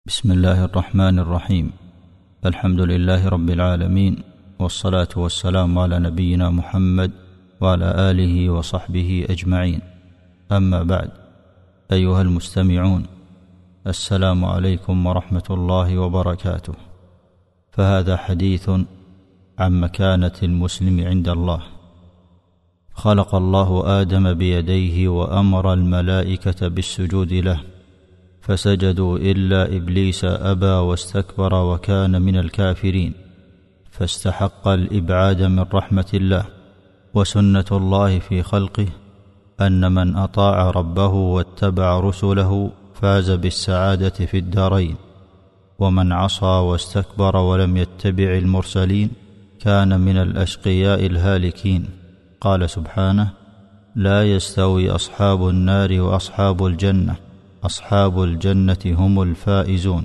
بسم الله الرحمن الرحيم. الحمد لله رب العالمين، والصلاة والسلام على نبينا محمد وعلى آله وصحبه أجمعين. أما بعد، أيها المستمعون، السلام عليكم ورحمة الله وبركاته. فهذا حديث عن مكانة المسلم عند الله. خلق الله آدم بيديه وأمر الملائكة بالسجود له، فسجدوا إلا إبليس أبى واستكبر وكان من الكافرين، فاستحق الإبعاد من رحمة الله. وسنة الله في خلقه أن من أطاع ربه واتبع رسله فاز بالسعادة في الدارين، ومن عصى واستكبر ولم يتبع المرسلين كان من الأشقياء الهالكين. قال سبحانه: لا يستوي أصحاب النار وأصحاب الجنة، أصحاب الجنة هم الفائزون.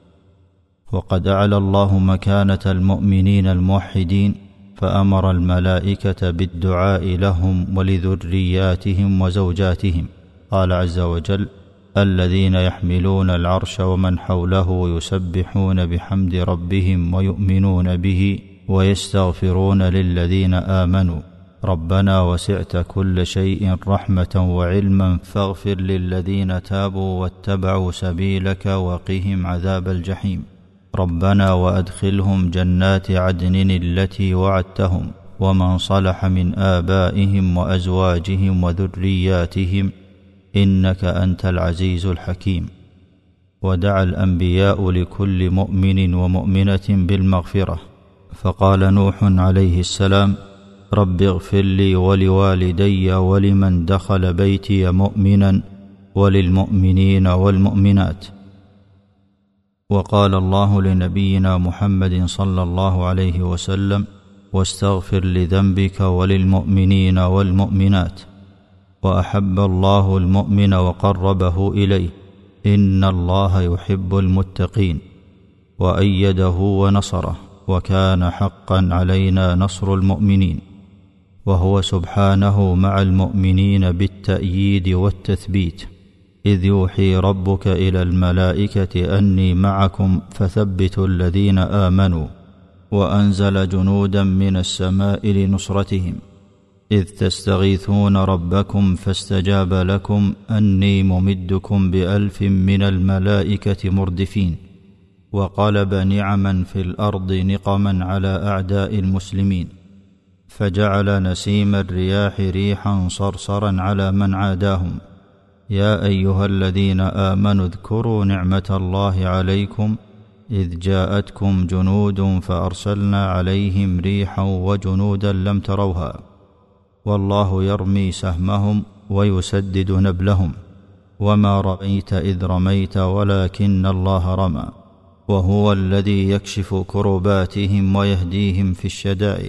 وقد أعلى الله مكانة المؤمنين الموحدين، فأمر الملائكة بالدعاء لهم ولذرياتهم وزوجاتهم. قال عز وجل: الذين يحملون العرش ومن حوله يسبحون بحمد ربهم ويؤمنون به ويستغفرون للذين آمنوا ربنا وسعت كل شيء رحمة وعلما فاغفر للذين تابوا واتبعوا سبيلك وقهم عذاب الجحيم. ربنا وأدخلهم جنات عدن التي وعدتهم ومن صلح من آبائهم وأزواجهم وذرياتهم إنك أنت العزيز الحكيم. ودعا الأنبياء لكل مؤمن ومؤمنة بالمغفرة، فقال نوح عليه السلام: رب اغفر لي ولوالدي ولمن دخل بيتي مؤمنا وللمؤمنين والمؤمنات. وقال الله لنبينا محمد صلى الله عليه وسلم: واستغفر لذنبك وللمؤمنين والمؤمنات. وأحب الله المؤمن وقربه إليه، إن الله يحب المتقين. وأيده ونصره، وكان حقا علينا نصر المؤمنين. وهو سبحانه مع المؤمنين بالتأييد والتثبيت، إذ يوحي ربك إلى الملائكة أني معكم فثبتوا الذين آمنوا، وأنزل جنودا من السماء لنصرتهم، إذ تستغيثون ربكم فاستجاب لكم أني ممدكم ب1000 من الملائكة مردفين. وقلب نعما في الأرض نقما على أعداء المسلمين، فجعل نسيم الرياح ريحا صرصرا على من عاداهم. يا أيها الذين آمنوا اذكروا نعمة الله عليكم إذ جاءتكم جنود فأرسلنا عليهم ريحا وجنودا لم تروها، والله يرمي سهمهم ويسدد نبلهم، وما رميت إذ رميت ولكن الله رمى، وهو الذي يكشف كرباتهم ويهديهم في الشدائد،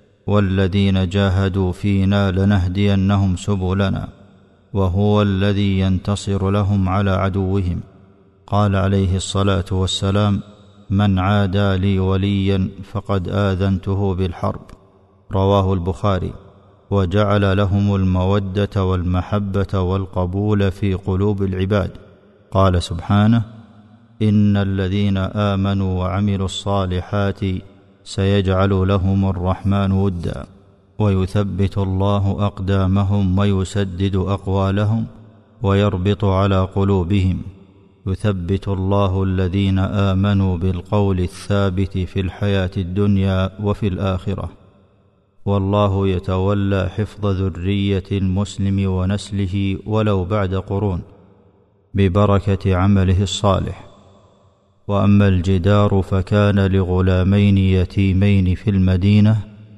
والذين جاهدوا فينا لنهدينهم سبلنا، وهو الذي ينتصر لهم على عدوهم. قال عليه الصلاة والسلام: من عادى لي وليا فقد آذنته بالحرب. رواه البخاري. وجعل لهم المودة والمحبة والقبول في قلوب العباد. قال سبحانه: إن الذين آمنوا وعملوا الصالحات سيجعل لهم الرحمن ودا، ويثبت الله أقدامهم ويسدد أقوالهم ويربط على قلوبهم. يثبت الله الذين آمنوا بالقول الثابت في الحياة الدنيا وفي الآخرة، والله يتولى حفظ ذرية المسلم ونسله ولو بعد قرون ببركة عمله الصالح. وأما الجدار فكان لغلامين يتيمين في المدينة،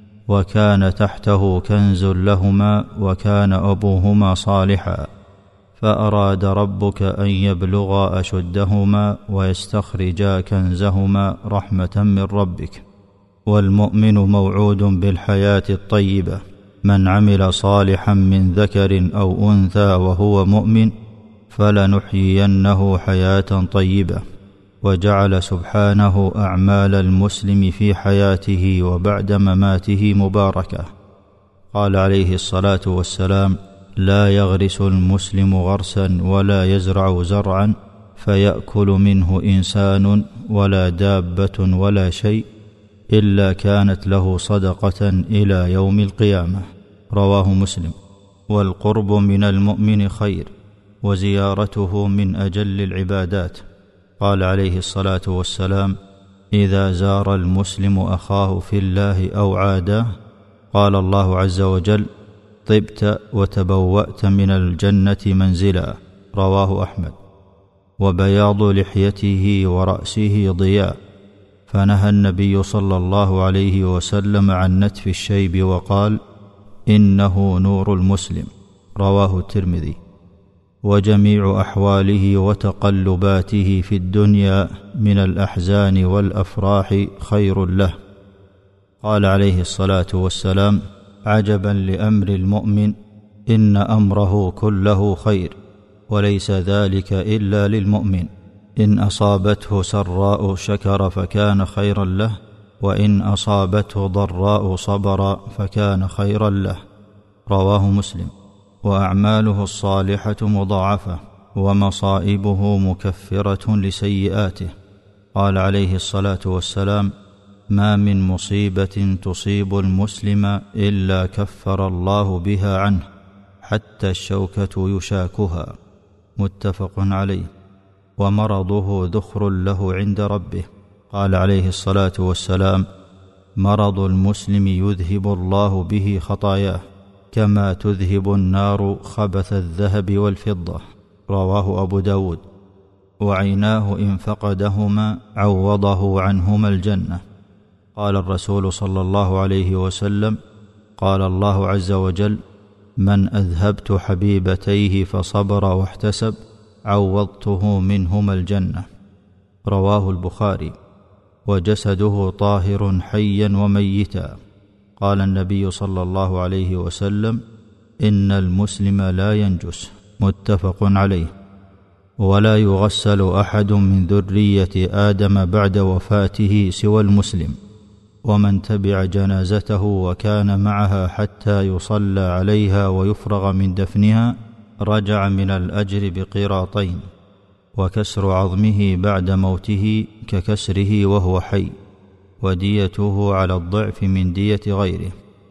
وكان تحته كنز لهما، وكان أبوهما صالحا، فأراد ربك أن يبلغا أشدهما ويستخرجا كنزهما رحمة من ربك. والمؤمن موعود بالحياة الطيبة، من عمل صالحا من ذكر أو أنثى وهو مؤمن فلنحيينه حياة طيبة. وجعل سبحانه أعمال المسلم في حياته وبعد مماته مباركة. قال عليه الصلاة والسلام: لا يغرس المسلم غرسا ولا يزرع زرعا فيأكل منه إنسان ولا دابة ولا شيء إلا كانت له صدقة إلى يوم القيامة. رواه مسلم. والقرب من المؤمن خير، وزيارته من أجل العبادات. قال عليه الصلاة والسلام: إذا زار المسلم أخاه في الله أو عاداه قال الله عز وجل: طبت وتبوأت من الجنة منزلا. رواه أحمد. وبياض لحيته ورأسه ضياء، فنهى النبي صلى الله عليه وسلم عن نتف الشيب وقال: إنه نور المسلم. رواه الترمذي. وجميع أحواله وتقلباته في الدنيا من الأحزان والأفراح خير له. قال عليه الصلاة والسلام: عجبا لأمر المؤمن، إن أمره كله خير، وليس ذلك إلا للمؤمن، إن أصابته سراء شكر فكان خيرا له، وإن أصابته ضراء صبر فكان خيرا له. رواه مسلم. وأعماله الصالحة مضاعفة، ومصائبه مكفرة لسيئاته. قال عليه الصلاة والسلام: ما من مصيبة تصيب المسلم إلا كفر الله بها عنه، حتى الشوكة يشاكها. متفق عليه. ومرضه ذخر له عند ربه. قال عليه الصلاة والسلام: مرض المسلم يذهب الله به خطاياه، كما تذهب النار خبث الذهب والفضة. رواه أبو داود. وعيناه إن فقدهما عوضه عنهما الجنة. قال الرسول صلى الله عليه وسلم: قال الله عز وجل: من أذهبت حبيبتيه فصبر واحتسب عوضته منهما الجنة. رواه البخاري. وجسده طاهر حيا وميتا. قال النبي صلى الله عليه وسلم: إن المسلم لا ينجس. متفق عليه. ولا يغسل أحد من ذرية آدم بعد وفاته سوى المسلم. ومن تبع جنازته وكان معها حتى يصلى عليها ويفرغ من دفنها رجع من الأجر بقيراطين. وكسر عظمه بعد موته ككسره وهو حي، وديته على الضعف من دية غيره.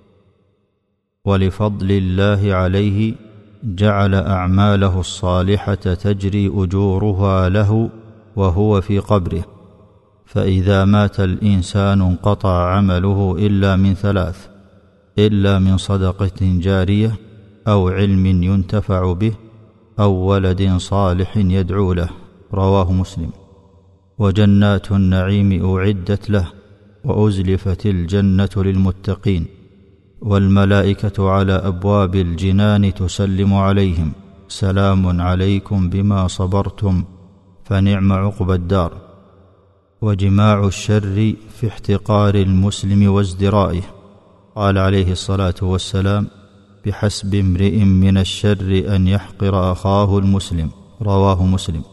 ولفضل الله عليه جعل أعماله الصالحة تجري أجورها له وهو في قبره. فإذا مات الإنسان انقطع عمله إلا من ثلاث: إلا من صدقة جارية، أو علم ينتفع به، أو ولد صالح يدعو له. رواه مسلم. وجنات النعيم أعدت له، وأزلفت الجنة للمتقين، والملائكة على أبواب الجنان تسلم عليهم: سلام عليكم بما صبرتم فنعم عقبى الدار. وجماع الشر في احتقار المسلم وازدرائه. قال عليه الصلاة والسلام: بحسب امرئ من الشر أن يحقر أخاه المسلم. رواه مسلم.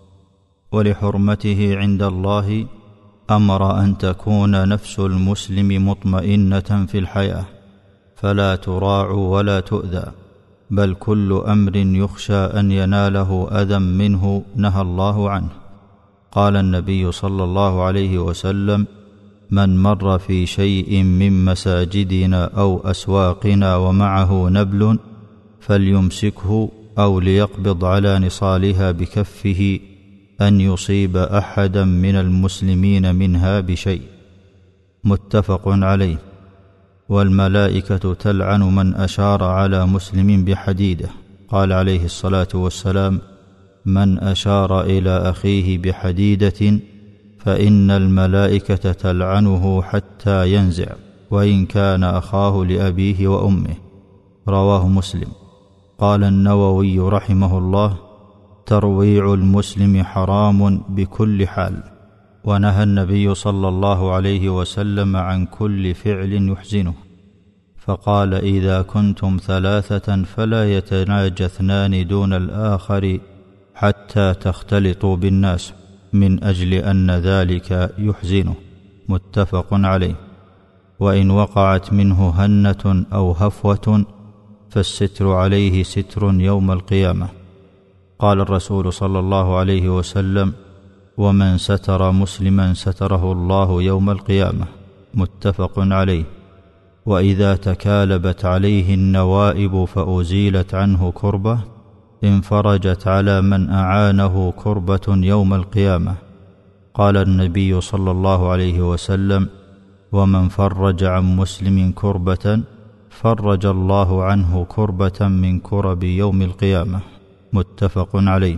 ولحرمته عند الله أمر أن تكون نفس المسلم مطمئنة في الحياة، فلا تراع ولا تؤذى، بل كل أمر يخشى أن يناله أذى منه نهى الله عنه. قال النبي صلى الله عليه وسلم: من مر في شيء من مساجدنا أو أسواقنا ومعه نبل فليمسكه، أو ليقبض على نصالها بكفه، أن يصيب أحدا من المسلمين منها بشيء. متفق عليه. والملائكة تلعن من أشار على مسلم بحديدة. قال عليه الصلاة والسلام: من أشار إلى أخيه بحديدة فإن الملائكة تلعنه حتى ينزع، وإن كان أخاه لأبيه وأمه. رواه مسلم. قال النووي رحمه الله: ترويع المسلم حرام بكل حال. ونهى النبي صلى الله عليه وسلم عن كل فعل يحزنه، فقال: إذا كنتم ثلاثة فلا يتناجى اثنان دون الآخر حتى تختلطوا بالناس، من أجل أن ذلك يحزنه. متفق عليه. وإن وقعت منه هنة أو هفوة فالستر عليه ستر يوم القيامة. وقال الرسول صلى الله عليه وسلم: ومن ستر مسلما ستره الله يوم القيامة. متفق عليه. وإذا تكالبت عليه النوائب فأزيلت عنه كربة انفرجت على من أعانه كربة يوم القيامة. قال النبي صلى الله عليه وسلم: ومن فرج عن مسلم كربة فرج الله عنه كربة من كرب يوم القيامة. متفق عليه.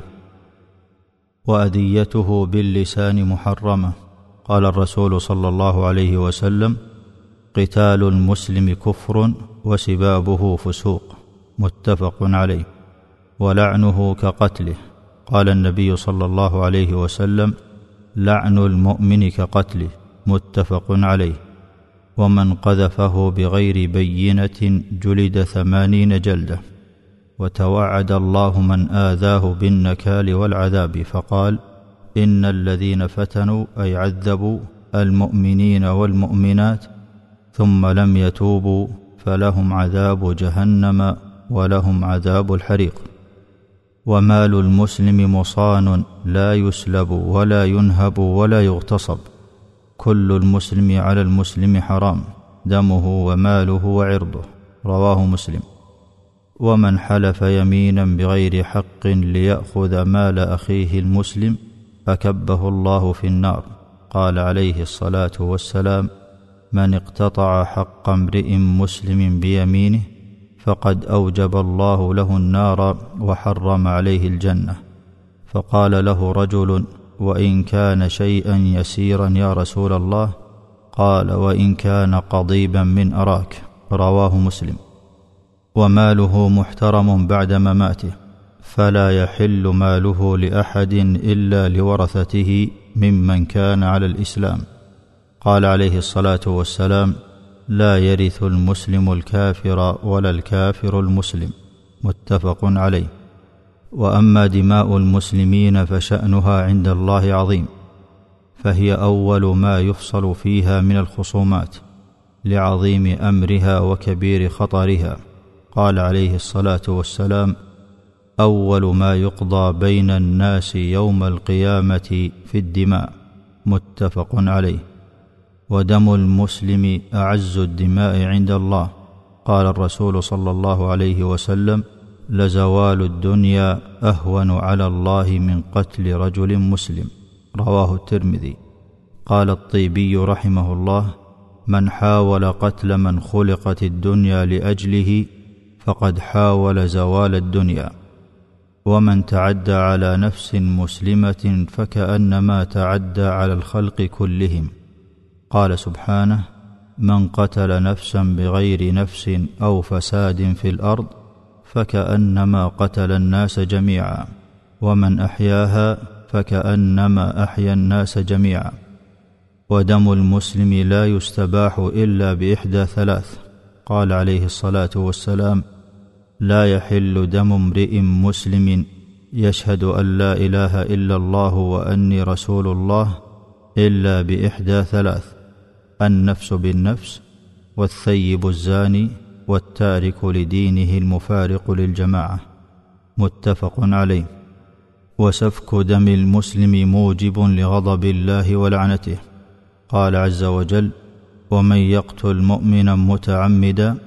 وأذيته باللسان محرمة. قال الرسول صلى الله عليه وسلم: قتال المسلم كفر وسبابه فسوق. متفق عليه. ولعنه كقتله. قال النبي صلى الله عليه وسلم: لعن المؤمن كقتله. متفق عليه. ومن قذفه بغير بينة جلد 80 جلدة. وتوعد الله من آذاه بالنكال والعذاب، فقال: إن الذين فتنوا أي عذبوا المؤمنين والمؤمنات ثم لم يتوبوا فلهم عذاب جهنم ولهم عذاب الحريق. ومال المسلم مصان لا يسلب ولا ينهب ولا يغتصب. كل المسلم على المسلم حرام، دمه وماله وعرضه. رواه مسلم. ومن حلف يمينا بغير حق ليأخذ مال أخيه المسلم أكبه الله في النار. قال عليه الصلاة والسلام: من اقتطع حق امرئ مسلم بيمينه فقد أوجب الله له النار وحرم عليه الجنة. فقال له رجل: وإن كان شيئا يسيرا يا رسول الله؟ قال: وإن كان قضيبا من أراك. رواه مسلم. وماله محترم بعد مماته، فلا يحل ماله لأحد إلا لورثته ممن كان على الإسلام. قال عليه الصلاة والسلام: لا يرث المسلم الكافر ولا الكافر المسلم. متفق عليه. وأما دماء المسلمين فشأنها عند الله عظيم، فهي أول ما يفصل فيها من الخصومات لعظيم أمرها وكبير خطرها. قال عليه الصلاة والسلام: أول ما يقضى بين الناس يوم القيامة في الدماء. متفق عليه. ودم المسلم أعز الدماء عند الله. قال الرسول صلى الله عليه وسلم: لزوال الدنيا أهون على الله من قتل رجل مسلم. رواه الترمذي. قال الطيبي رحمه الله: من حاول قتل من خلقت الدنيا لأجله فقد حاول زوال الدنيا. ومن تعدى على نفس مسلمة فكأنما تعدى على الخلق كلهم. قال سبحانه: من قتل نفسا بغير نفس أو فساد في الأرض فكأنما قتل الناس جميعا، ومن أحياها فكأنما أحيا الناس جميعا. ودم المسلم لا يستباح إلا بإحدى ثلاث. قال عليه الصلاة والسلام: لا يحل دم امرئ مسلم يشهد أن لا إله إلا الله وأني رسول الله إلا بإحدى ثلاث: النفس بالنفس، والثيب الزاني، والتارك لدينه المفارق للجماعة. متفق عليه. وسفك دم المسلم موجب لغضب الله ولعنته. قال عز وجل: ومن يقتل مؤمنا متعمدا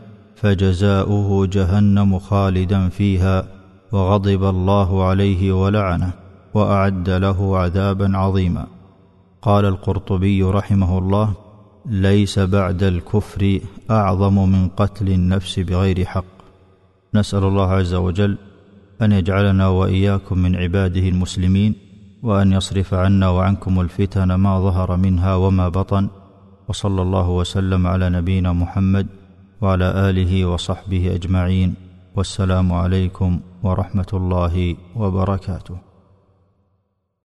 فجزاؤه جهنم خالدا فيها وغضب الله عليه ولعنه وأعد له عذابا عظيما. قال القرطبي رحمه الله: ليس بعد الكفر أعظم من قتل النفس بغير حق. نسأل الله عز وجل أن يجعلنا وإياكم من عباده المسلمين، وأن يصرف عنا وعنكم الفتن ما ظهر منها وما بطن. وصلى الله وسلم على نبينا محمد وعلى آله وصحبه أجمعين. والسلام عليكم ورحمة الله وبركاته.